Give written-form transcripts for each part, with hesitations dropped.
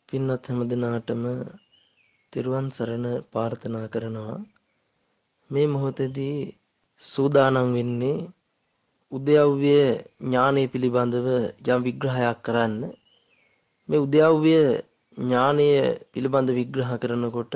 පින්වත් හැම දිනාටම තිරුවන් සරණ ප්‍රාර්ථනා කරනවා. මේ මොහොතේදී සූදානම් වෙන්නේ උද්‍යව්‍ය ඥානය පිළිබඳව යම් විග්‍රහයක් කරන්න. මේ උද්‍යව්‍ය ඥානය පිළිබඳ විග්‍රහ කරනකොට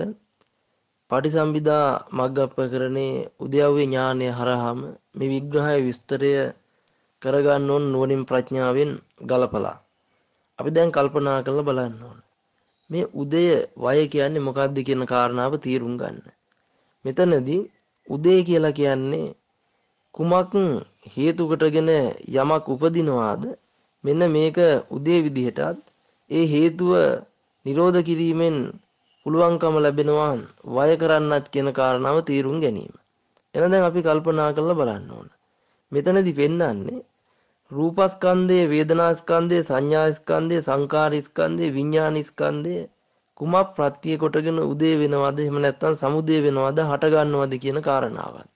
පටිසම්භිදා මග්ගප්පකරණේ උද්‍යව්‍ය ඥානය හරහාම මේ විග්‍රහය විස්තරය කරගන්න ඕන නුවණින් ප්‍රඥාවෙන් ගලපලා. අපි දැන් කල්පනා කරලා බලන්න ඕන. මේ උදය වය කියන්නේ මොකක්ද කියන කාරණාව තීරුම් ගන්න. මෙතනදී උදේ කියලා කියන්නේ කුමක් හේතු කොටගෙන යමක් උපදිනවාද මෙන්න මේක උදේ විදිහටත් ඒ හේතුව නිරෝධ කිරීමෙන් පුළුවන්කම ලැබෙනවා වය කරන්නත් කියන කාරණාව තීරුම් ගැනීම. එහෙනම් දැන් අපි කල්පනා කරලා බලන්න ඕන. මෙතනදී පෙන්වන්නේ රූපස්කන්ධය, වේදනාස්කන්ධය, සංඥාස්කන්ධය, සංකාරස්කන්ධය, විඥානස්කන්ධය කුමක් ප්‍රත්‍ය කොටගෙන උදේ වෙනවද එහෙම නැත්නම් සමුදේ වෙනවද හට ගන්නවද කියන කාරණාවයි.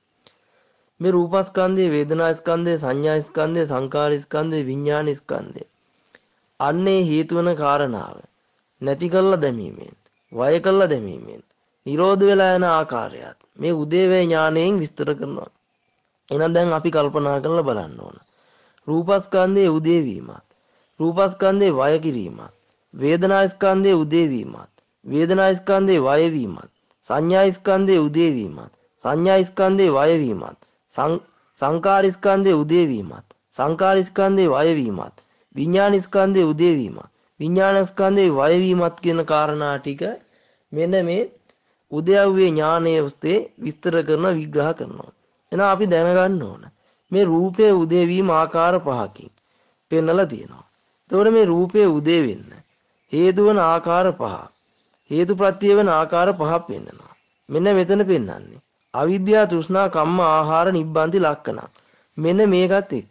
මේ රූපස්කන්ධය, වේදනාස්කන්ධය, සංඥාස්කන්ධය, සංකාරස්කන්ධය, විඥානස්කන්ධය අන්නේ හේතු වෙන කාරණාව නැති කළා දැමීමෙන්, වය කළා දැමීමෙන් නිරෝධ වෙලා යන ආකාරයත් මේ උදේවේ ඥාණයෙන් විස්තර කරනවා. එහෙනම් දැන් අපි කල්පනා කරලා බලන්න ඕන. රූපස්කන්ධයේ උදේ වීමත්, රූපස්කන්ධයේ වය කිරීමත්, වේදනාස්කන්ධයේ උදේ වීමත්, වේදනාස්කන්ධයේ වය වීමත්, සංඥාස්කන්ධයේ උදේ වීමත්, සංඥාස්කන්ධයේ වය වීමත්, සංකාරස්කන්ධයේ උදේ වීමත්, සංකාරස්කන්ධයේ වය වීමත්, විඥානස්කන්ධයේ උදේ වීමත්, විඥානස්කන්ධයේ වය වීමත් කියන කාරණා ටික මෙන්න මේ උද්‍යව්‍ය ඥානයේ උස්තේ විස්තර කරන විග්‍රහ කරනවා. එහෙනම් අපි දැනගන්න ඕන මේ රූපයේ උදේ වීම ආකාර පහකින් පෙන්නලා තියෙනවා. එතකොට මේ රූපයේ උදේ වෙන්න හේතු වන ආකාර පහ, හේතු ප්‍රත්‍ය වෙන ආකාර පහක් පෙන්නනවා. මෙන්න මෙතන පෙන්නන්නේ අවිද්‍යාව, තෘෂ්ණා, කම්ම, ආහාර, නිබ්බන්ති ලක්ෂණ. මෙන්න මේකත් එක්ක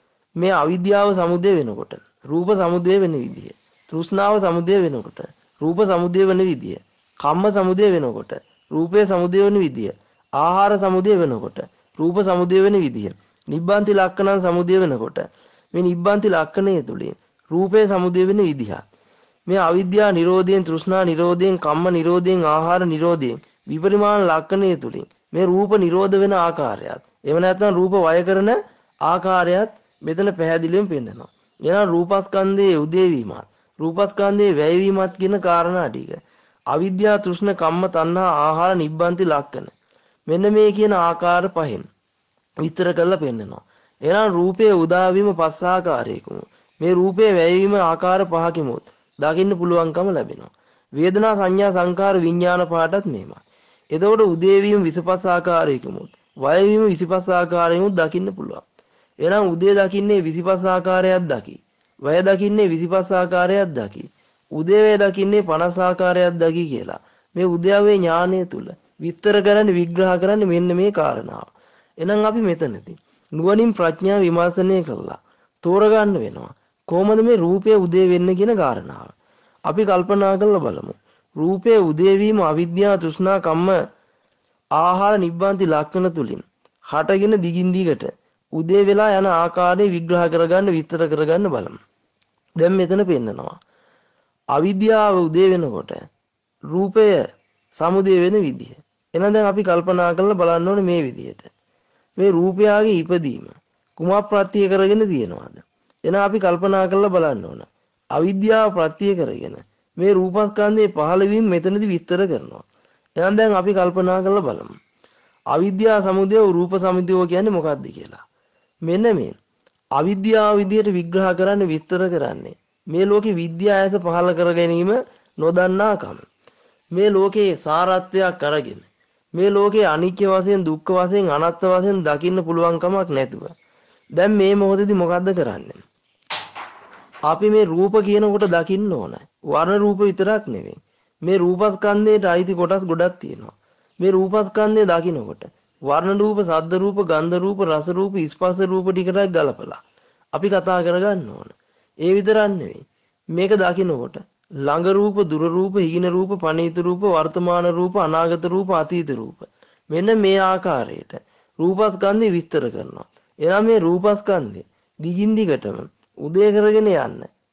මේ අවිද්‍යාව සමුදය වෙනකොට රූප සමුදය වෙන විදිය, තෘෂ්ණාව සමුදය වෙනකොට රූප සමුදය වෙන විදිය, කම්ම සමුදය වෙනකොට රූපේ සමුදය වෙන විදිය, ආහාර සමුදය වෙනකොට රූප සමුදය වෙන විදිය, නිබ්බන්ති ලක්ෂණ සමුදය වෙනකොට මේ නිබ්බන්ති ලක්ෂණය තුලින් රූපේ සමුදය වෙන විදිහ, මේ අවිද්‍යාව නිරෝධයෙන්, තෘෂ්ණා නිරෝධයෙන්, කම්ම නිරෝධයෙන්, ආහාර නිරෝධයෙන් විපරිමාණ ලක්ෂණය තුලින් මේ රූප නිරෝධ වෙන ආකාරයත් එහෙම නැත්නම් රූප වය කරන ආකාරයත් මෙතන පැහැදිලිවම පෙන්නනවා. එහෙනම් රූපස්කන්ධයේ උදේ වීමත්, රූපස්කන්ධයේ වැය වීමත් කියන කාරණා ටික අවිද්‍යාව, තෘෂ්ණ, කම්ම, තණ්හා, ආහාර, නිබ්බන්ති ලක්ෂණ මෙන්න මේ කියන ආකාර පහෙන් විතර කරලා පෙන්නනවා. එහෙනම් රූපයේ උදා වීම පස් ආකාරයකම මේ රූපයේ වැය වීම ආකාර පහකිමුත් දකින්න පුළුවන්කම ලැබෙනවා. වේදනා, සංඥා, සංකාර, විඥාන පාඩත් මේමයි. එතකොට උදේ වීම 25 ආකාරයකමුත් වය වීම 25 ආකාරයකමුත් දකින්න පුළුවන්. එහෙනම් උදේ දකින්නේ 25 ආකාරයක් දකි. වය දකින්නේ 25 ආකාරයක් දකි. උදේ වේ දකින්නේ 50 ආකාරයක් දකි කියලා. මේ උද්‍යව්‍ය ඥානය තුල විස්තර කරන්න විග්‍රහ කරන්න මෙන්න මේ කාරණාව. එහෙනම් අපි මෙතනදී නුවණින් ප්‍රඥාව විමර්ශනය කළා තෝරගන්න වෙනවා. කොහොමද මේ රූපය උදේ වෙන්න කියන කාරණාව. අපි කල්පනා කරලා බලමු. රූපයේ උදේ වීම අවිද්‍යාව, තෘෂ්ණා, කම්ම, ආහාර, නිබ්බන්ති ලක්ෂණ තුලින් හටගෙන දිගින් දිගට උදේ වෙලා යන ආකාරය විග්‍රහ කරගන්න විස්තර කරගන්න බලමු. දැන් මෙතන පෙන්නනවා අවිද්‍යාව උදේ වෙනකොට රූපය සමුදය වෙන විදිහ. එහෙනම් දැන් අපි කල්පනා කරලා බලන්න ඕනේ මේ විදිහට. මේ රූපයගේ ඉපදීම කුමක් ප්‍රත්‍ය කරගෙන තියෙනවද? එහෙනම් අපි කල්පනා කරලා බලන්න ඕන. අවිද්‍යාව ප්‍රත්‍ය කරගෙන මේ රූපස්කන්ධයේ පහළ වීම මෙතනදී විස්තර කරනවා. එහෙනම් දැන් අපි කල්පනා කරලා බලමු. අවිද්‍යාව සමුදය රූප සමුදය කියන්නේ මොකක්ද කියලා. මෙන්න මේ අවිද්‍යාව විදියට විග්‍රහ කරන්න විස්තර කරන්නේ මේ ලෝකේ විද්‍යාවස පහළ කර ගැනීම නොදන්නාකම. මේ ලෝකේ සාරත්වයක් අරගෙන මේ ලෝකේ අනිත්‍ය වශයෙන්, දුක්ඛ වශයෙන්, අනාත්ම වශයෙන් දකින්න පුළුවන් කමක් නැතුව දැන් මේ මොහොතේදී මොකද්ද කරන්නේ? අපි මේ රූප කියනකොට දකින්න ඕන. වර්ණ රූප විතරක් නෙවෙයි. මේ රූපස්කන්ධයට අයිති කොටස් ගොඩක් තියෙනවා. මේ රූපස්කන්ධය දකින්නකොට වර්ණ රූප, ශබ්ද රූප, ගන්ධ රූප, රස රූප, ස්පර්ශ රූප ටිකට ගලපලා අපි කතා කරගන්න ඕන. ඒ විතරක් නෙවෙයි. මේක දකින්නකොට ළඟ රූප, දුර රූප, හීන රූප, පනීත රූප, වර්තමාන රූප, අනාගත රූප, අතීත රූප මෙන්න මේ ආකාරයට රූපස්කන්ධය විස්තර කරනවා. එනම් මේ රූපස්කන්ධය දිගින් දිගටම උදේ කරගෙන යන්න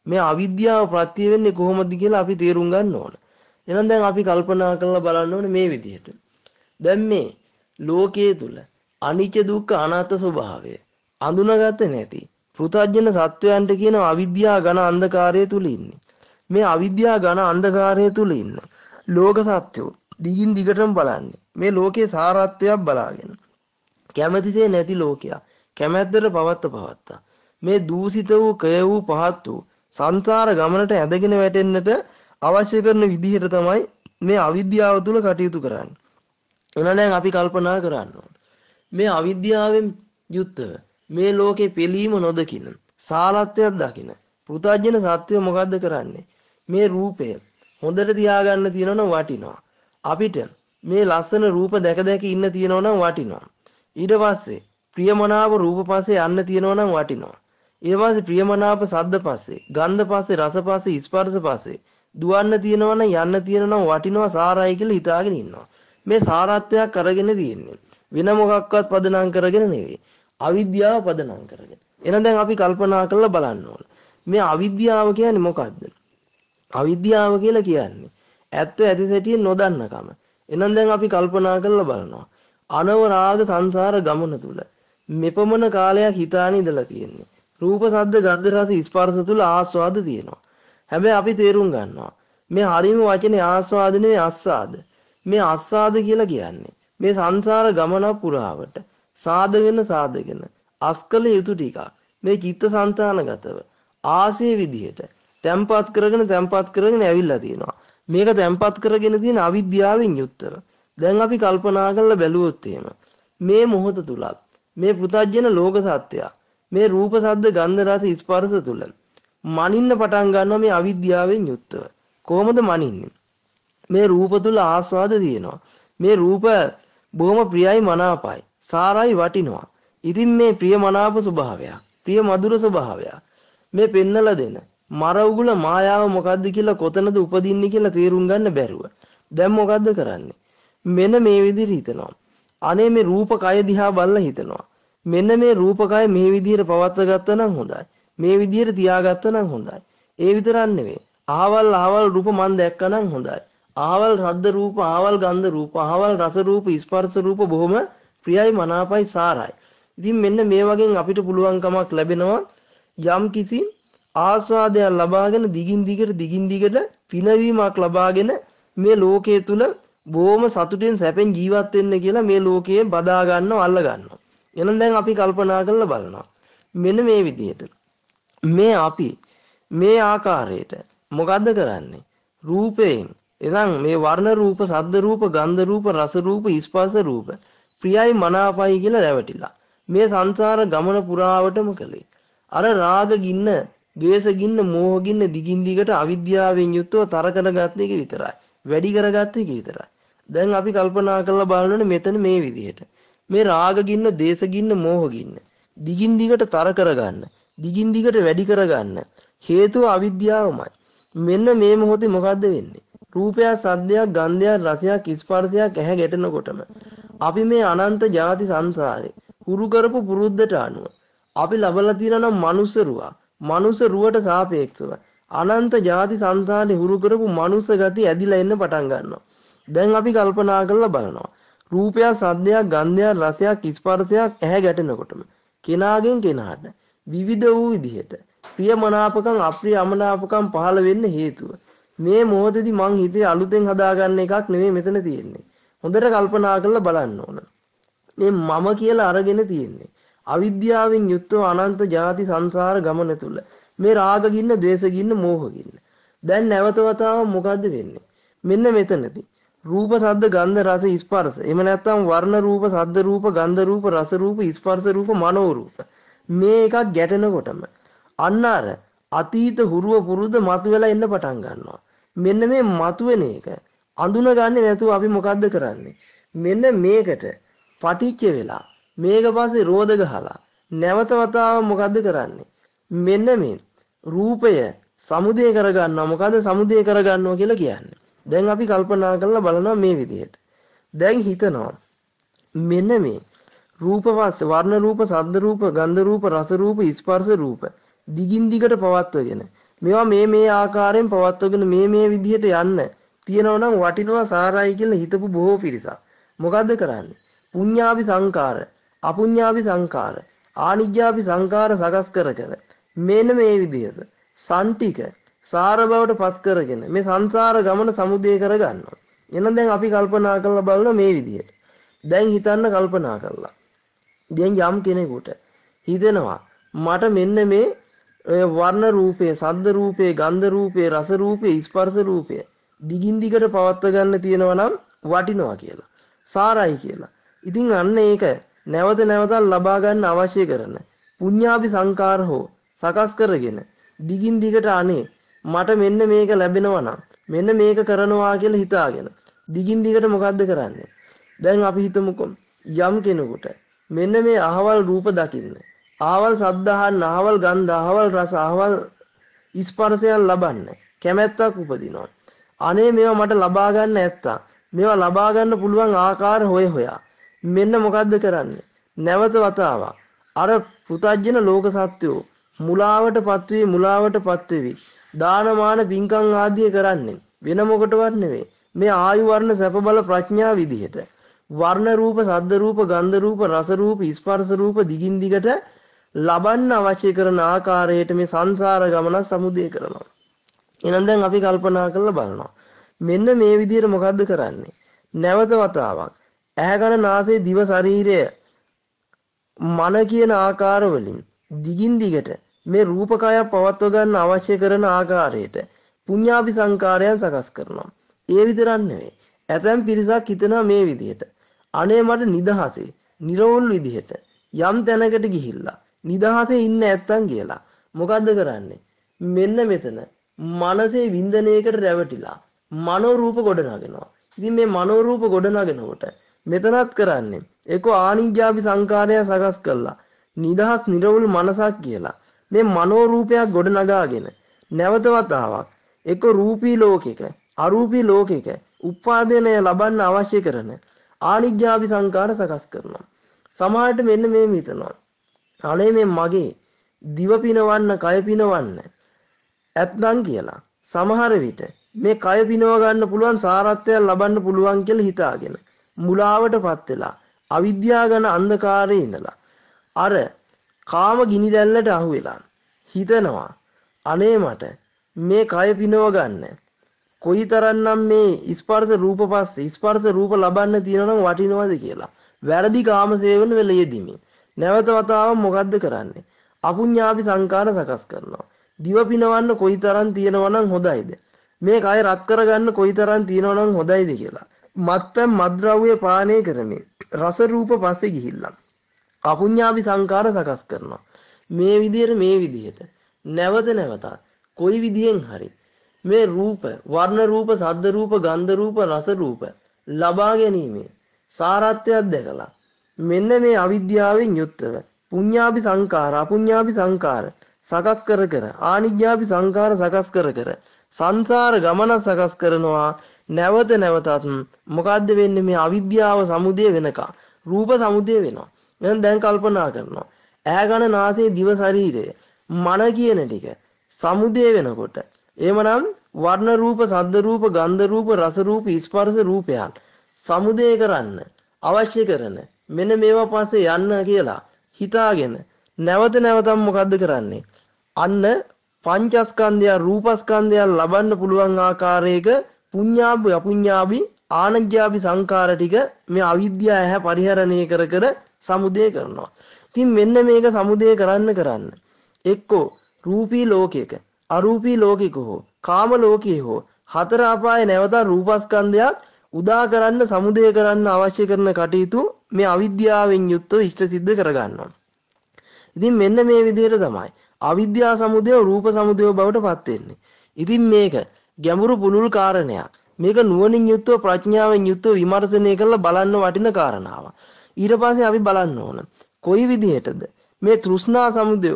මේ අවිද්‍යාව ප්‍රත්‍ය වෙන්නේ කොහොමද කියලා අපි තේරුම් ගන්න ඕන. එහෙනම් දැන් අපි කල්පනා කරලා බලන්න ඕනේ මේ විදිහට. දැන් මේ ලෝකයේ තුල අනිත්‍ය දුක්ඛ අනාත්ම ස්වභාවය අඳුනගත්තේ නැති පෘථග්ජන සත්වයන්ට කියන අවිද්‍යාව ඝන අන්ධකාරය තුල ඉන්නේ. මේ අවිද්‍යාව ඝන අන්ධකාරය තුල ඉන්න ලෝක සත්‍යෝ දිගින් දිගටම බලන්නේ. මේ ලෝකයේ සාරත්වයක් බලාගෙන. කැමැතිසේ නැති ලෝකයක්. කැමැත්තට පවත්තා. මේ දූෂිත වූ කය වූ පහත් වූ සංසාර ගමනට ඇදගෙන වැටෙන්නට අවශ්‍ය කරන විදිහට තමයි මේ අවිද්‍යාව තුල කටයුතු කරන්නේ. එහෙනම් දැන් අපි කල්පනා කරන්න ඕන. මේ අවිද්‍යාවෙන් යුක්තව මේ ලෝකේ පිළීම නොදකින සාරත්වයක් දකින පෘථග්ජන සත්වය මොකද්ද කරන්නේ? මේ රූපය හොඳට තියාගන්න තියෙනවනම් වටිනවා. අපිට මේ ලස්සන රූප දැක දැක ඉන්න තියෙනවනම් වටිනවා. ඊට පස්සේ ප්‍රියමනාප රූප පස්සේ යන්න තියෙනවනම් වටිනවා. ඊට පස්සේ ප්‍රියමනාප ශබ්ද පස්සේ, ගන්ධ පස්සේ, රස පස්සේ, ස්පර්ශ පස්සේ දුවන්න තියෙනවනම් යන්න තියෙනවනම් වටිනවා සාරයි කියලා හිතාගෙන ඉන්නවා. මේ සාරත්වයක් අරගෙන තියෙන්නේ. වෙන මොකක්වත් පදනම් කරගෙන නෙවෙයි. අවිද්‍යාව පදනම් කරගෙන. එහෙනම් දැන් අපි කල්පනා කරලා බලන්න ඕන. මේ අවිද්‍යාව කියන්නේ මොකද්ද? අවිද්‍යාව කියලා කියන්නේ ඇත්ත ඇති සැටියෙන් නොදන්නකම. එහෙනම් දැන් අපි කල්පනා කරලා බලනවා. අනවරාග සංසාර ගමන තුල මෙපමණ කාලයක් හිතාන ඉඳලා තියෙන්නේ. රූප, ශබ්ද, ගන්ධ, රස, ස්පර්ශ තුල ආස්වාද තියෙනවා. හැබැයි අපි තේරුම් ගන්නවා මේ හරිම වචනේ ආස්වාද නෙවෙයි අස්සාද. මේ අස්සාද කියලා කියන්නේ මේ සංසාර ගමන පුරාවට සාදගෙන අස්කල යුතු ටිකක් මේ චිත්තසංතානගතව ආසේ විදිහට තැම්පත් කරගෙන ඇවිල්ලා තියෙනවා. මේක තැම්පත් කරගෙන තියෙන අවිද්‍යාවෙන් යුක්තව. දැන් අපි කල්පනා කරලා බැලුවොත් එහෙම මේ මොහොත තුලත් මේ පෘථග්ජන ලෝක සත්‍යය මේ රූප, ශබ්ද, ගන්ධ, රස, ස්පර්ශ තුල මනින්න පටන් ගන්නවා මේ අවිද්‍යාවෙන් යුක්තව. කොහොමද මනින්නේ? මේ රූප තුල ආස්වාද තියෙනවා. මේ රූප බොහොම ප්‍රියයි මනාපයි. සාරයි වටිනවා. ඉතින් මේ ප්‍රිය මනාප ස්වභාවය, ප්‍රිය මధుර ස්වභාවය මේ පෙන්නලා දෙන මර උගුල මායාව මොකද්ද කියලා කොතනද උපදින්නේ කියලා තේරුම් ගන්න බැරුව. දැන් මොකද්ද කරන්නේ? මෙන්න මේ විදිහට හිතනවා. අනේ මේ රූප කය දිහා බලලා හිතනවා. මෙන්න මේ රූප කය මේ විදිහට පවත්වා ගත්තා නම් හොඳයි. මේ විදිහට තියාගත්තා නම් හොඳයි. ඒ විතරක් නෙවෙයි. ආවල් රූප මන් දැක්කා නම් හොඳයි. ආවල් ශබ්ද රූප, ආවල් ගන්ධ රූප, ආවල් රස රූප, ස්පර්ශ රූප බොහොම ප්‍රියයි මනාපයි සාරයි. ඉතින් මෙන්න මේ වගේ අපිට පුළුවන්කමක් ලැබෙනවා යම් කිසි ආස්වාදයක් ලබාගෙන දිගින් දිගට පිනවීමක් ලබාගෙන මේ ලෝකයේ තුල බොහොම සතුටෙන් සැපෙන් ජීවත් වෙන්න කියලා මේ ලෝකයේ බදා ගන්නව අල්ල ගන්නවා. එහෙනම් දැන් අපි කල්පනා කරලා බලනවා. මෙන්න මේ විදිහට මේ අපි මේ ආකාරයට මොකද්ද කරන්නේ? රූපයෙන් එනම් මේ වර්ණ රූප, ශබ්ද රූප, ගන්ධ රූප, රස රූප, ස්පර්ශ රූප ප්‍රියයි මනාපයි කියලා රැවටිලා මේ සංසාර ගමන පුරාවටම කළේ. අර රාග ගින්න, ද්වේෂ ගින්න, මෝහ ගින්න දිගින් දිගට අවිද්‍යාවෙන් යුක්තව තර කරගත්ත එක විතරයි. වැඩි කරගත්ත එක විතරයි. දැන් අපි කල්පනා කරලා බලනොනේ මෙතන මේ විදිහට. මේ රාග ගින්න, ද්වේෂ ගින්න, මෝහ ගින්න දිගින් දිගට තර කරගන්න, දිගින් දිගට වැඩි කරගන්න හේතුව අවිද්‍යාවමයි. මෙන්න මේ මොහොතේ මොකද්ද වෙන්නේ? රූපයක්, සද්දයක්, ගන්ධයක්, රසයක්, ස්පර්ශයක් ඇහැ ගැටෙනකොටම අපි මේ අනන්ත ජාති සංසාරේ හුරු කරපු පුරුද්දට අනුව අපි ලබලා තියෙනවා මනුස්ස රුවක්. මනුස්ස රුවට සාපේක්ෂව අනන්ත ජාති සංසාරේ හුරු කරපු මනුස්ස ගති ඇදිලා එන්න පටන් ගන්නවා. දැන් අපි කල්පනා කරලා බලනවා. රූපයක්, සද්දයක්, ගන්ධයක්, රසයක්, ස්පර්ශයක් ඇහැ ගැටෙනකොටම කෙනාගෙන් කෙනාට විවිධ වූ විදිහට ප්‍රියමනාපකම්, අප්‍රියමනාපකම් පහළ වෙන්න හේතුව මේ මොහොතේදී මං හිතේ අලුතෙන් හදාගන්න එකක් නෙමෙයි මෙතන තියෙන්නේ. හොඳට කල්පනා කරලා බලන්න ඕන. මේ මම කියලා අරගෙන තියෙන්නේ අවිද්‍යාවෙන් යුක්තව අනන්ත ජාති සංසාර ගමන තුල මේ රාග ගින්න, ද්වේෂ ගින්න, මෝහ ගින්න. දැන් නැවත වතාවක් මොකද්ද වෙන්නේ? මෙන්න මෙතනදී රූප, ශබ්ද, ගන්ධ, රස, ස්පර්ශ. එහෙම නැත්නම් වර්ණ රූප, ශබ්ද රූප, ගන්ධ රූප, රස රූප, ස්පර්ශ රූප, මනෝ රූප. මේ එකක් ගැටෙනකොටම අන්න අර අතීත හුරුව පුරුද්ද මතුවලා එන්න පටන් ගන්නවා. මෙන්න මේ මතුවෙන එක අඳුනගන්නේ නැතුව අපි මොකද්ද කරන්නේ? මෙන්න මේකට පටිච්ච වෙලා මේක පස්සේ රෝධ ගහලා නැවත වතාව මොකද්ද කරන්නේ? මෙන්න මේ රූපය සමුදය කරගන්නවා. මොකද්ද සමුදය කරගන්නවා කියලා කියන්නේ? දැන් අපි කල්පනා කරලා බලනවා මේ විදිහට. දැන් හිතනවා මෙන්න මේ රූප වර්ණ රූප, ශබ්ද රූප, ගන්ධ රූප, රස රූප, ස්පර්ශ රූප දිගින් දිගට පවත්වගෙන මේවා මේ ආකාරයෙන් පවත්වගෙන මේ විදිහට යන්න තියෙනවා නම් වටිනවා සාරයි කියලා හිතපු බොහෝ පිරිසක්. මොකද්ද කරන්නේ? පුඤ්ඤාපි සංකාර, අපුඤ්ඤාපි සංකාර, ආනිජ්ජාපි සංකාර සකස් කර මෙන්න මේ විදිහට සන්ටික සාර බවට පත් කරගෙන මේ සංසාර ගමන සමුදේ කරගන්නවා. එහෙනම් දැන් අපි කල්පනා කරලා බලන මේ විදිහට. දැන් හිතන්න කල්පනා කරලා. දැන් යම් කෙනෙකුට හිතෙනවා මට මෙන්න මේ වර්ණ රූපේ, ශබ්ද රූපේ, ගන්ධ රූපේ, රස රූපේ, ස්පර්ශ රූපේ දිගින් දිගට පවත්ව ගන්න තියෙනවා නම් වටිනවා කියලා. සාරයි කියලා. ඉතින් අන්න ඒක නැවත නැවතත් ලබා ගන්න අවශ්‍ය කරන පුඤ්ඤාපි සංකාර හෝ සකස් කරගෙන දිගින් දිගට අනේ මට මෙන්න මේක ලැබෙනවා නම් මෙන්න මේක කරනවා කියලා හිතාගෙන දිගින් දිගට මොකද්ද කරන්නේ? දැන් අපි හිතමුකෝ යම් කෙනෙකුට මෙන්න මේ අහවල් රූප දකින්න, අහවල් ශබ්ද අහන්න, අහවල් ගන්ධ, අහවල් රස, අහවල් ස්පර්ශයන් ලබන්න කැමැත්තක් උපදිනවා. අනේ මේවා මට ලබා ගන්න නැත්තම් මේවා ලබා ගන්න පුළුවන් ආකාර හොයා මෙන්න මොකද්ද කරන්නේ? නැවත වතාවක් අර පුතජන ලෝක සත්‍යෝ මුලාවටපත් වෙවි දානමාන පින්කම් ආදිය කරන්නේ වෙන මොකටවත් නෙවෙයි. මේ ආයු වර්ණ සැප බල ප්‍රඥා විදිහට වර්ණ රූප, ශබ්ද රූප, ගන්ධ රූප, රස රූප, ස්පර්ශ රූප දිගින් දිගට ලබන්න අවශ්‍ය කරන ආකාරයට මේ සංසාර ගමන සමුදේ කරනවා. එහෙනම් දැන් අපි කල්පනා කරලා බලනවා. මෙන්න මේ විදිහට මොකද්ද කරන්නේ? නැවත වතාවක් ඇහැ කන නාසය දිව ශරීරය මන කියන ආකාර වලින් දිගින් දිගට මේ රූපකය පවත්ව ගන්න අවශ්‍ය කරන ආකාරයට පුඤ්ඤාපි සංකාරයන් සකස් කරනවා. ඒ විතරක් නෙවෙයි. ඇතැම් පිරිසක් හිතනවා මේ විදිහට. අනේ මට නිදහසේ, නිර්වෝල් විදිහට යම් තැනකට ගිහිල්ලා නිදහසේ ඉන්න නැත්තම් කියලා. මොකද්ද කරන්නේ? මෙන්න මෙතන මනසේ වින්දනයකට රැවටිලා මනෝ රූප ගොඩනගනවා. ඉතින් මේ මනෝ රූප ගොඩනගනකොට මෙතනත් කරන්නේ ඒක ආනිජ්ජාපි සංකාරය සකස් කළා. නිදහස් නිර්වෝල් මනසක් කියලා. මේ මනෝ රූපයක් ගොඩනගාගෙන නැවත වතාවක් එක රූපී ලෝකයක අරූපී ලෝකයක උපාදනය ලබන්න අවශ්‍ය කරන ආනිජ්ජාපි සංකාර සකස් කරනවා. සමහරට මෙන්න මේ හිතනවා. අනේ මේ මගේ දිව පිනවන්න, කය පිනවන්න ඇත්නම් කියලා. සමහර විට මේ කය පිනව ගන්න පුළුවන් සාරත්වයක් ලබන්න පුළුවන් කියලා හිතාගෙන මුලාවටපත් වෙලා අවිද්‍යාව ගැන අන්ධකාරයේ ඉඳලා අර කාම ගිනි දැල්ලට අහු වෙලා හිතනවා අනේ මට මේ කය පිනව ගන්න කොයිතරම්නම් මේ ස්පර්ශ රූප පස්සේ ස්පර්ශ රූප ලබන්න තියෙනවනම් වටිනවද කියලා වැරදි කාම සේවන වෙල යෙදිමින් නැවත වතාවක් මොකද්ද කරන්නේ? අපුඤ්ඤාපි සංකාර සකස් කරනවා. දිව පිනවන්න කොයිතරම් තියෙනවනම් හොඳයිද? මේ කය රත් කරගන්න කොයිතරම් තියෙනවනම් හොඳයිද කියලා මත්පැන් මද්ද්‍රව්‍ය පානය කරමින් රස රූප පස්සේ ගිහිල්ලා අපුඤ්ඤාපි සංකාර සකස් කරනවා. මේ විදිහට නැවත නැවතත් කොයි විදියෙන් හරි මේ රූප, වර්ණ රූප, ශබ්ද රූප, ගන්ධ රූප, රස රූප ලබා ගැනීම සාරත්වයක් දැකලා මෙන්න මේ අවිද්‍යාවෙන් යුක්තව පුඤ්ඤාපි සංකාර, අපුඤ්ඤාපි සංකාර සකස් කර ආනිජ්ජාපි සංකාර සකස් කර සංසාර ගමන සකස් කරනවා. නැවත නැවතත් මොකද්ද වෙන්නේ? මේ අවිද්‍යාව සමුදය වෙනකම් රූප සමුදය වෙනවා. එහෙනම් දැන් කල්පනා කරනවා ඇහැ කන නාසය දිව ශරීරය මන කියන ටික සමුදය වෙනකොට එහෙමනම් වර්ණ රූප, ශබ්ද රූප, ගන්ධ රූප, රස රූප, ස්පර්ශ රූපයන් සමුදය කරන්න අවශ්‍ය කරන මෙන්න මේවා පස්සේ යන්න කියලා හිතාගෙන නැවත නැවතත් මොකද්ද කරන්නේ? අන්න පංචස්කන්ධය, රූපස්කන්ධය ලබන්න පුළුවන් ආකාරයක පුඤ්ඤාපි, අපුඤ්ඤාපි, ආනජ්ජාපි සංකාර ටික මේ අවිද්‍යාව ඇහැ පරිහරණය කර සමුදය කරනවා. ඉතින් මෙන්න මේක සමුදය කරන්න එක්කෝ රූපී ලෝකයක, අරූපී ලෝකයක හෝ කාම ලෝකයේ හෝ හතර අපායේ නැවත රූපස්කන්ධයක් උදා කරන්න, සමුදය කරන්න අවශ්‍ය කරන කටයුතු මේ අවිද්‍යාවෙන් යුක්තව ඉෂ්ට සිද්ධ කරගන්නවා. ඉතින් මෙන්න මේ විදිහට තමයි අවිද්‍යා සමුදය රූප සමුදය බවට පත් වෙන්නේ. ඉතින් මේක ගැඹුරු පුළුල් කාරණයක්. මේක නුවණින් යුක්තව ප්‍රඥාවෙන් යුක්තව විමර්ශනය කරලා බලන්න වටින කාරණාවක්. ඊට පස්සේ අපි බලන්න ඕන කොයි විදිහටද මේ තෘෂ්ණා සමුදය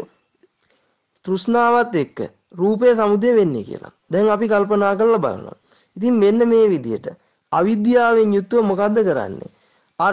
තෘෂ්ණාවත් එක්ක රූපේ සමුදය වෙන්නේ කියලා. දැන් අපි කල්පනා කරලා බලනවා. ඉතින් මෙන්න මේ විදිහට අවිද්‍යාවෙන් යුක්තව මොකද්ද කරන්නේ? අර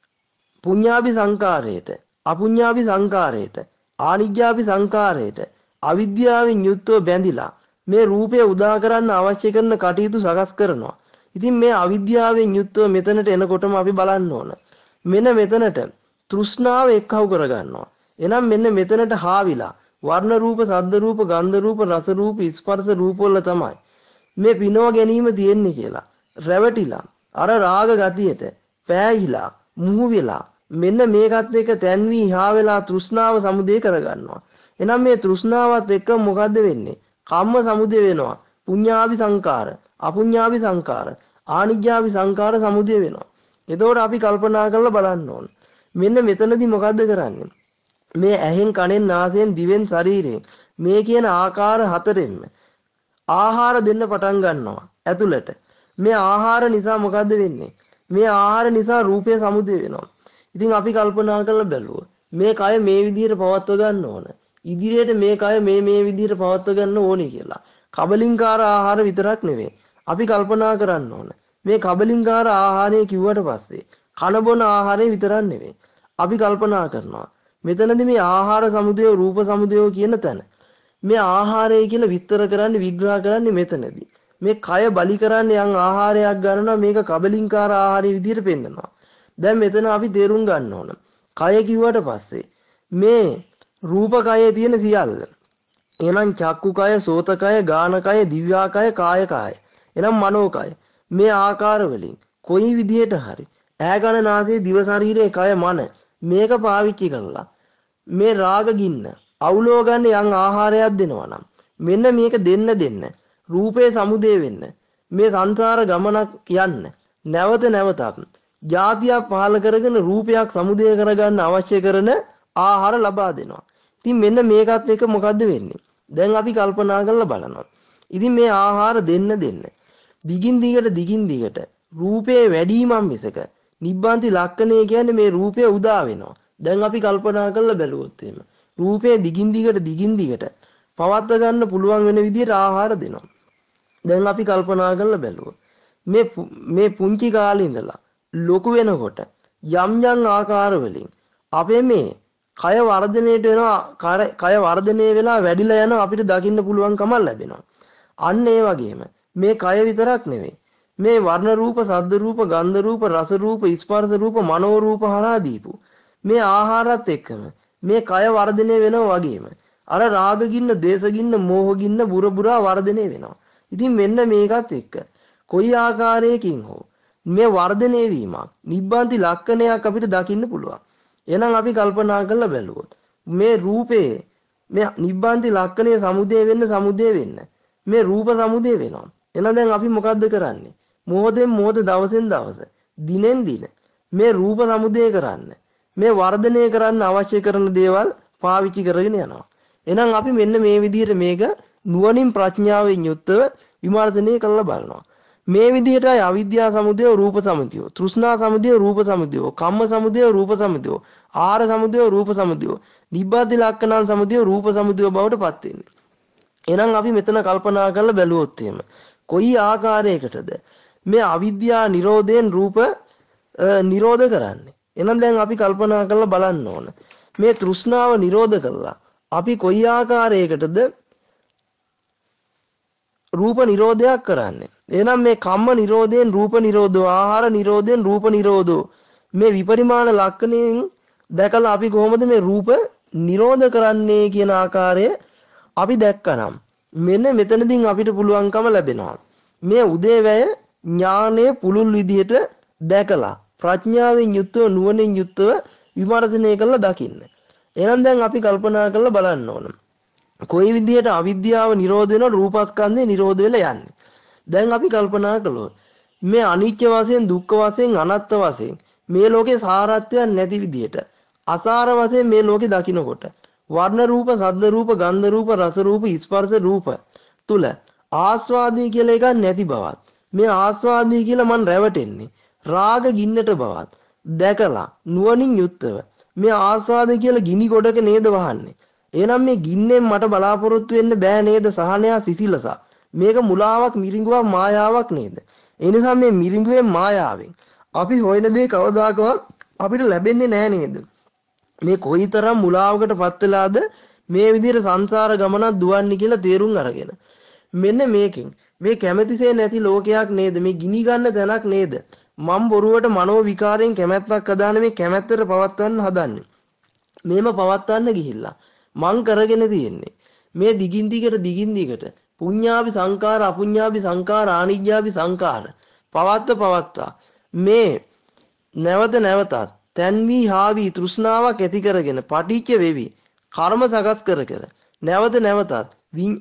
පුඤ්ඤාපි සංකාරයට, අපුඤ්ඤාපි සංකාරයට, ආනිජ්ජාපි සංකාරයට අවිද්‍යාවෙන් යුක්තව බැඳිලා මේ රූපය උදා කරන්න අවශ්‍ය කරන කටයුතු සකස් කරනවා. ඉතින් මේ අවිද්‍යාවෙන් යුක්තව මෙතනට එනකොටම අපි බලන්න ඕන. මෙන්න මෙතනට තෘෂ්ණාව එක්කව කරගන්නවා. එහෙනම් මෙන්න මෙතනට හාවිලා වර්ණ රූප, ශබ්ද රූප, ගන්ධ රූප, රස රූප, ස්පර්ශ රූප වල තමයි මේ පිනව ගැනීම තියෙන්නේ කියලා. රැවටිලා අර රාග ගතියට පෑහිලා මුහු වෙලා මෙන්න මේකත් එක්ක තැන් වී හා වෙලා තෘෂ්ණාව සමුදේ කරගන්නවා. එහෙනම් මේ තෘෂ්ණාවත් එක්ක මොකද්ද වෙන්නේ? කම්ම සමුදේ වෙනවා. පුඤ්ඤාවි සංකාර, අපුඤ්ඤාවි සංකාර, ආනිජ්ජාවි සංකාර සමුදේ වෙනවා. එතකොට අපි කල්පනා කරලා බලන්න ඕන. මෙන්න මෙතනදී මොකද්ද කරන්නේ? මේ ඇහෙන්, කනෙන්, නාසයෙන්, දිවෙන්, ශරීරයෙන් මේ කියන ආකාර හතරෙන්ම ආහාර දෙන්න පටන් ගන්නවා ඇතුළට. මේ ආහාර නිසා මොකද්ද වෙන්නේ? මේ ආහාර නිසා රූපය සමුදේ වෙනවා. ඉතින් අපි කල්පනා කරලා බැලුවා මේ කය මේ විදිහට පවත්ව ගන්න ඕන. ඉදිරියට මේ කය මේ විදිහට පවත්ව ගන්න ඕනේ කියලා. කබලින්කාර ආහාර විතරක් නෙවෙයි. අපි කල්පනා කරන්න ඕන. මේ කබලින්කාර ආහාරය කිව්වට පස්සේ කන බොන ආහාරය විතරක් නෙවෙයි. අපි කල්පනා කරනවා මෙතනදී මේ ආහාර සමුදය, රූප සමුදය කියන තැන මේ ආහාරය කියලා විස්තර කරන්නේ, විග්‍රහ කරන්නේ මෙතනදී. මේ කය බලි කරන්නේ යම් ආහාරයක් ගන්නවා, මේක කබලින්කාර ආහාරය විදිහට පෙන්නනවා. දැන් මෙතන අපි තේරුම් ගන්න ඕන. කය කිව්වට පස්සේ මේ රූප කයේ තියෙන සියල්ල. එහෙනම් චක්කු කය, සෝත කය, ගාන කය, දිව්‍යා කය, කාය කය. එහෙනම් මනෝ කය. මේ ආකාර වලින් කොයි විදිහට හරි ඈ ගන නාසය, දිව, ශරීරයේ කය, මන මේක පාවිච්චි කරලා මේ රාග ගින්න අවුලව ගන්න යම් ආහාරයක් දෙනවා නම් මෙන්න මේක දෙන්න රූපේ සමුදේ වෙන්න මේ සංසාර ගමනක් යන්න නැවත නැවතත් ජාතියක් පහල කරගෙන රූපයක් සමුදේ කරගන්න අවශ්‍ය කරන ආහාර ලබා දෙනවා. ඉතින් මෙන්න මේකත් එක මොකද්ද වෙන්නේ? දැන් අපි කල්පනා කරලා බලනවා. ඉතින් මේ ආහාර දෙන්න දිගින් දිගට රූපේ වැඩිමම් මිසක නිබ්බාන්ති ලක්ෂණය කියන්නේ මේ රූපය උදා වෙනවා. දැන් අපි කල්පනා කරලා බැලුවොත් එහෙම රූපේ දිගින් දිගට පවත්ව ගන්න පුළුවන් වෙන විදිහට ආහාර දෙනවා. දැන් අපි කල්පනා කරලා බැලුවොත් මේ පුංචි කාලේ ඉඳලා ලොකු වෙනකොට යම් ආකාර වලින් අපේ මේ කය වර්ධනයට වෙනවා, කය වර්ධනය වෙලා වැඩිලා යනවා අපිට දකින්න පුළුවන්කම ලැබෙනවා. අන්න ඒ වගේම මේ කය විතරක් නෙවෙයි මේ වර්ණ රූප, ශබ්ද රූප, ගන්ධ රූප, රස රූප, ස්පර්ශ රූප, මනෝ රූප හරහා දීපු මේ ආහාරات එක්කම මේ කය වර්ධනය වෙනවා වගේම අර රාග ගින්න, ද්වේෂ ගින්න, මෝහ ගින්න බුරා වර්ධනය වෙනවා. ඉතින් මෙන්න මේකත් එක්ක කොයි ආකාරයකින් හෝ මේ වර්ධනය වීමක් නිබ්බාන්ති ලක්ෂණයක් අපිට දකින්න පුළුවන්. එහෙනම් අපි කල්පනා කරලා බැලුවොත් මේ රූපේ මේ නිබ්බාන්ති ලක්ෂණය සමුදේ වෙන්න මේ රූප සමුදේ වෙනවා. එහෙනම් දැන් අපි මොකද්ද කරන්නේ? මොහොතෙන් මොහොත, දවසෙන් දවස, දිනෙන් දින මේ රූප සමුදේ කරන්න, මේ වර්ධනය කරන්න අවශ්‍ය කරන දේවල් පාවිච්චි කරගෙන යනවා. එහෙනම් අපි මෙන්න මේ විදිහට මේක නුවණින් ප්‍රඥාවෙන් යුක්තව විමර්ශනය කරලා බලනවා. මේ විදිහටයි අවිද්‍යා සමුදය, රූප සමුදය, තෘෂ්ණා සමුදය, රූප සමුදය, කම්ම සමුදය, රූප සමුදය, ආහාර සමුදය, රූප සමුදය, නිබ්බාති ලක්ෂණ සමුදය, රූප සමුදය බවට පත් වෙන්නේ. එහෙනම් අපි මෙතන කල්පනා කරලා බැලුවොත් එහෙම කොයි ආකාරයකටද මේ අවිද්‍යා නිරෝධයෙන් රූප නිරෝධ කරන්නේ? එහෙනම් දැන් අපි කල්පනා කරලා බලන්න ඕන. මේ තෘෂ්ණාව නිරෝධ කළා අපි කොයි ආකාරයකටද රූප නිරෝධයක් කරන්නේ? එහෙනම් මේ කම්ම නිරෝධයෙන් රූප නිරෝධෝ, ආහාර නිරෝධයෙන් රූප නිරෝධෝ මේ විපරිමාණ ලක්ෂණයෙන් දැකලා අපි කොහොමද මේ රූප නිරෝධ කරන්නේ කියන ආකාරය අපි දැක්කනම් මෙන්න මෙතනදී අපිට පුළුවන්කම ලැබෙනවා මේ උදේවැය ඥානයේ පුළුල් විදිහට දැකලා ප්‍රඥාවෙන් යුක්තව, නුවණින් යුක්තව විමර්ශනය කරලා දකින්න. එහෙනම් දැන් අපි කල්පනා කරලා බලන්න ඕන. කොයි විදිහට අවිද්‍යාව නිරෝධ වෙනවද, රූපස්කන්ධය නිරෝධ වෙලා යන්නේ? දැන් අපි කල්පනා කළොත් මේ අනිත්‍ය වශයෙන්, දුක්ඛ වශයෙන්, අනාත්ම වශයෙන් මේ ලෝකේ සාරත්වයක් නැති විදිහට අසාර වශයෙන් මේ ලෝකේ දකින්නකොට වර්ණ රූප, ශබ්ද රූප, ගන්ධ රූප, රස රූප, ස්පර්ශ රූප තුල ආස්වාදී කියලා එකක් නැති බවත්, මේ ආස්වාදී කියලා මන් රැවටෙන්නේ රාග ගින්නට බවත් දැකලා නුවණින් යුක්තව මේ ආස්වාද කියලා ගිනි ගොඩක නේද වහන්නේ? එහෙනම් මේ ගින්නෙන් මට බලාපොරොත්තු වෙන්න බෑ නේද? සහනය, සිසිලස මේක මුලාවක්, මිරිඟුවක්, මායාවක් නේද? ඒ නිසා මේ මිරිඟුවේ මායාවෙන් අපි හොයන දේ කවදාකවත් අපිට ලැබෙන්නේ නෑ නේද? මේ කොයිතරම් මුලාවකටපත් වෙලාද මේ විදිහට සංසාර ගමනක් දුවන්නේ කියලා තේරුම් අරගෙන මෙන්න මේකෙන් මේ කැමැතිසේ නැති ලෝකයක් නේද මේ ගිනි ගන්න තැනක් නේද මම් බොරුවට මනෝ විකාරයෙන් කැමැත්තක් හදාන මේ කැමැත්තට පවත්වන්න හදන්නේ මේම පවත්වන්න ගිහිල්ලා මං කරගෙන තියෙන්නේ මේ දිගින් දිගට පුඤ්ඤාවි සංකාර අපුඤ්ඤාවි සංකාර ආනිජ්ජාවි සංකාර පවත්තා මේ නැවතත් තන්වි හාවි තෘෂ්ණාවක් ඇති කරගෙන පටිච්ච වෙවි කර්ම සකස් කර නැවතත්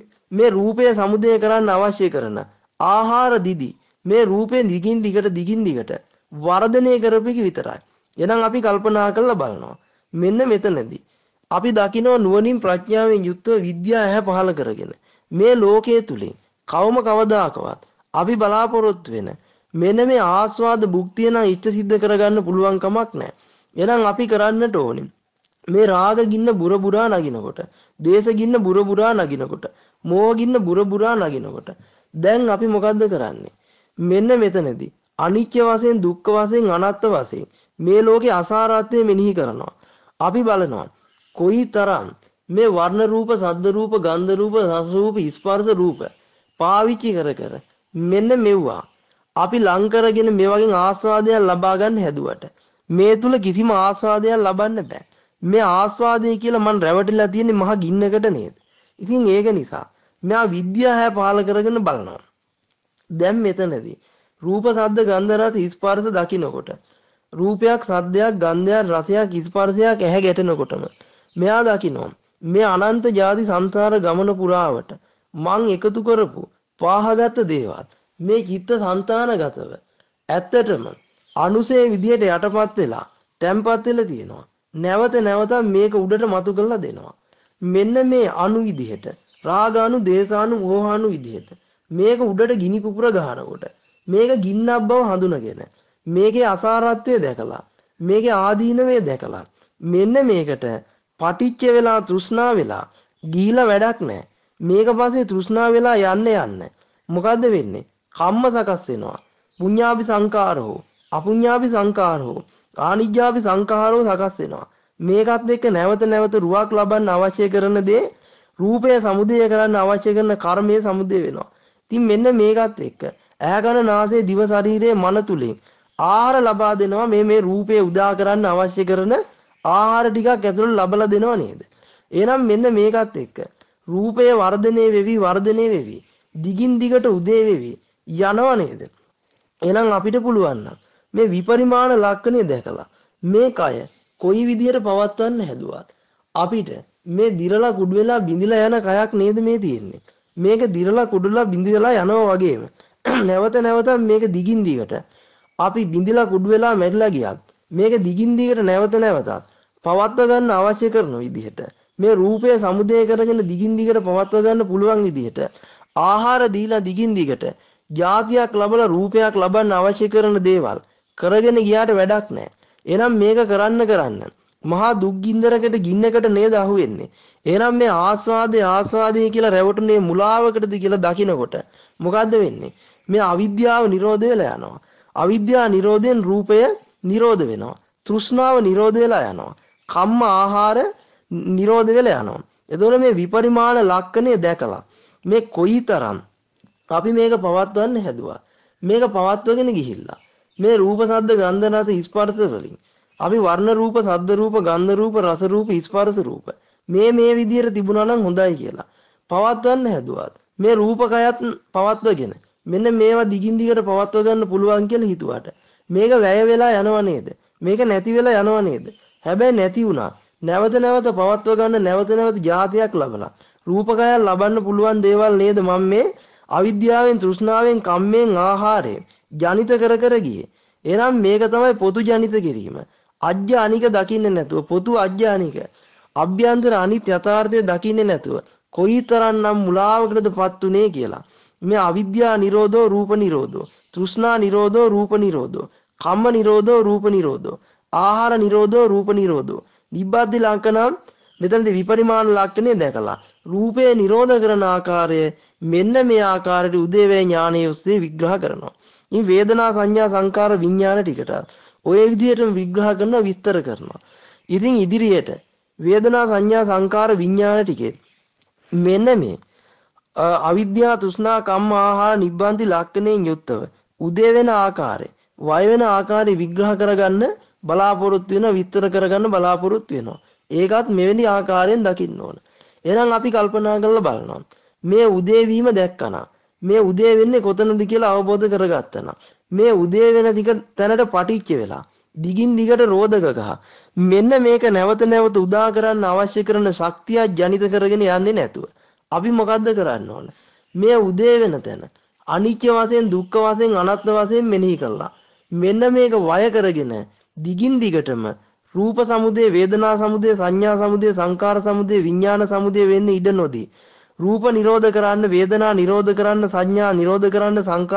මේ රූපය සමුදය කරන්න අවශ්‍ය කරන ආහාර දිදි මේ රූපේ දිගින් දිගට වර්ධනය කරපෙක විතරයි. එහෙනම් අපි කල්පනා කරලා බලනවා. මෙන්න මෙතනදී අපි දකිනවා නුවණින් ප්‍රඥාවෙන් යුක්තව විද්‍යාව ඇහැ පහල කරගෙන මේ ලෝකයේ තුලින් කවදාකවත් අපි බලාපොරොත්තු වෙන මෙන්න මේ ආස්වාද භුක්තිය නම් ඉෂ්ට සිද්ධ කරගන්න පුළුවන් කමක් නැහැ. එහෙනම් අපි කරන්නට ඕනේ මේ රාග ගින්න බුරබුරා නගිනකොට, දේශ ගින්න බුරබුරා නගිනකොට, මෝහ ගින්න බුරබුරා නගිනකොට දැන් අපි මොකද්ද කරන්නේ? මෙන්න මෙතනදී අනිත්‍ය වශයෙන්, දුක්ඛ වශයෙන්, අනාත්ම වශයෙන් මේ ලෝකේ අසාරත්වය මෙනෙහි කරනවා. අපි බලනවා කොයිතරම් මේ වර්ණ රූප, ශබ්ද රූප, ගන්ධ රූප, රස රූප, ස්පර්ශ රූප පාවිච්චි කර මෙන්න මෙව්වා අපි ලං කරගෙන මේ වගේ ආස්වාදයක් ලබා ගන්න හැදුවට මේ තුල කිසිම ආස්වාදයක් ලබන්න බෑ. මේ ආස්වාදය කියලා මන් රැවටිලා තියෙන්නේ මහ ගින්නකට නේද? ඉතින් ඒක නිසා මෙයා විද්‍යාව පහල කරගෙන බලනවා. දැන් මෙතනදී රූප, ශබ්ද, ගන්ධ, රස, ස්පර්ශ දකින්නකොට රූපයක්, ශබ්දයක්, ගන්ධයක්, රසයක්, ස්පර්ශයක් ඇහැ ගැටෙනකොටම මෙයා දකිනවා මේ අනන්ත ජාති සංසාර ගමන පුරාවට මං එකතු කරපු පාහගත දේවල් මේ චිත්ත සංතානගතව ඇත්තටම අනුසේ විදියට යටපත් වෙලා තැම්පත් වෙලා තියෙනවා. නැවත මේක උඩට මතු කරලා දෙනවා. මෙන්න මේ අණු විදිහට රාගාණු, දේශාණු, මෝහාණු විදිහට මේක උඩට ගිනි පුපුර ගහනකොට මේක ගින්නක් බව හඳුනගෙන මේකේ අසාරත්වය දැකලා මේකේ ආදීනවය දැකලා මෙන්න මේකට පටිච්ච වෙලා තෘෂ්ණා වෙලා ගිහිලා වැඩක් නැහැ. මේක පස්සේ තෘෂ්ණා වෙලා යන්න මොකද්ද වෙන්නේ? කම්ම සකස් වෙනවා. පුඤ්ඤාපි සංකාරෝ, අපුඤ්ඤාපි සංකාරෝ, ආනිජ්ජාපි සංකාරෝ සකස් වෙනවා. මේකත් එක්ක නැවත රුවක් ලබන්න අවශ්‍ය කරන දේ රූපය සමුදය කරන්න අවශ්‍ය කරන කර්මයේ සමුදය වෙනවා. ඉතින් මෙන්න මේකත් එක්ක ඇහැ කන නාසය දිව ශරීරයේ මන තුලින් ආහාර ලබා දෙනවා. මේ රූපය උදා කරන්න අවශ්‍ය කරන ආහාර ටිකක් ඇතුළට ලබලා දෙනව නේද? එහෙනම් මෙන්න මේකත් එක්ක රූපය වර්ධනය වෙවි දිගින් දිගට උදේ වෙවි යනව නේද? එහෙනම් අපිට පුළුවන් නම් මේ විපරිමාණ ලක්ෂණය දැකලා මේ කය කොයි විදියට පවත්වන්න හැදුවත් අපිට මේ දිරලා කුඩු වෙලා බිඳිලා යන කයක් නේද මේ තියෙන්නේ. මේක දිරලා කුඩුලා බිඳිලා යනවා වගේම නැවත මේක දිගින් දිගට අපි බිඳිලා කුඩු වෙලා මැරිලා ගියත් මේක දිගින් දිගට නැවතත් පවත්ව ගන්න අවශ්‍ය කරන විදිහට මේ රූපය සමුදය කරගෙන දිගින් දිගට පවත්ව ගන්න පුළුවන් විදිහට ආහාර දීලා දිගින් දිගට જાතියක් ලැබලා රූපයක් ලබන්න අවශ්‍ය කරන දේවල් කරගෙන ගියාට වැඩක් නැහැ. එහෙනම් මේක කරන්න මහා දුක් ගින්දරකට ගින්නකට නේද අහුවෙන්නේ. එහෙනම් මේ ආස්වාදේ කියලා රැවටුනේ මුලාවකටද කියලා දකිනකොට මොකද්ද වෙන්නේ? මේ අවිද්‍යාව නිරෝධ වෙලා යනවා. අවිද්‍යාව නිරෝධයෙන් රූපය නිරෝධ වෙනවා. තෘෂ්ණාව නිරෝධ වෙලා යනවා. කම්ම ආහාර නිරෝධ වෙලා යනවා. එතකොට මේ විපරිමාණ ලක්ෂණය දැකලා මේ කොයිතරම් අපි මේක පවත්වන්න හැදුවා. මේක පවත්වගෙන ගිහිල්ලා මේ රූප, ශබ්ද, ගන්ධ, රස, ස්පර්ශ වලින් අපි වර්ණ රූප, ශබ්ද රූප, ගන්ධ රූප, රස රූප, ස්පර්ශ රූප මේ විදියට තිබුණා නම් හොඳයි කියලා පවත්වන්න හැදුවා. මේ රූපකයත් පවත්වගෙන මෙන්න මේවා දිගින් දිගට පවත්ව ගන්න පුළුවන් කියලා හිතුවාට මේක වැය වෙලා යනව නේද? මේක නැති වෙලා යනව නේද? හැබැයි නැති වුණා. නැවත පවත්ව ගන්න නැවත જાතියක් ලබලා රූපකයක් ලබන්න පුළුවන් දේවල් නේද මම මේ අවිද්‍යාවෙන්, තෘෂ්ණාවෙන්, කම්මෙන්, ආහාරයෙන් ජනිත කර ගියේ. එහෙනම් මේක තමයි පොතු ජනිත කිරීම. අජ්ජ අනික දකින්නේ නැතුව පොතු අජ්ජ අනික අභ්‍යන්තර අනිත් යථාර්ථය දකින්නේ නැතුව කොයිතරම්නම් මුලාවකටදපත් උනේ කියලා. මේ අවිද්‍යා නිරෝධෝ රූප නිරෝධෝ, තෘෂ්ණා නිරෝධෝ රූප නිරෝධෝ, කම්ම නිරෝධෝ රූප නිරෝධෝ, ආහාර නිරෝධෝ රූප නිරෝධෝ. නිබ්බාධි ලක්ෂණ මෙතනදී විපරිමාණ ලක්ෂණය දැකලා රූපේ නිරෝධ කරන ආකාරය මෙන්න මේ ආකාරයට උදේවැය ඥානය ඔස්සේ විග්‍රහ කරනවා. මේ වේදනා සංඥා සංකාර විඥාන ටිකට ඔය විදිහටම විග්‍රහ කරනවා, විස්තර කරනවා. ඉතින් ඉදිරියට වේදනා සංඥා සංකාර විඥාන ටිකේ මෙන්න මේ අවිද්‍යාව තෘෂ්ණා කම්ම ආහාර නිබ්බන්ති ලක්ෂණයෙන් යුක්තව උදේ වෙන ආකාරය වය වෙන ආකාරي විග්‍රහ කරගන්න බලාපොරොත්තු වෙනවා විස්තර කරගන්න බලාපොරොත්තු වෙනවා. ඒකත් මෙවැනි ආකාරයෙන් දකින්න ඕන. එහෙනම් අපි කල්පනා කරලා බලනවා. මේ උදේ වීම දැක්කනා. මේ උදේ වෙන්නේ කොතනද කියලා අවබෝධ කරගත්තනා. මේ උදේ වෙන දිග තැනට පටිච්ච වෙලා දිගින් දිගට රෝධක ගහ. මෙන්න මේක නැවත නැවත උදා කරන්න අවශ්‍ය කරන ශක්තිය ජනිත කරගෙන යන්නේ නැතුව අපි මොකද්ද කරන්න ඕන? මේ උදේ වෙන තැන අනිත්‍ය වශයෙන් දුක්ඛ වශයෙන් අනාත්ම වශයෙන් මෙනෙහි කළා. මෙන්න මේක වය කරගෙන දිගින් දිගටම රූප සමුදය වේදනා සමුදය සංඥා සමුදය සංකාර සමුදය විඥාන සමුදය වෙන්න ඉඩ නොදී රූප නිරෝධ කරන්න වේදනා නිරෝධ කරන්න සංඥා නිරෝධ කරන්න සංකාර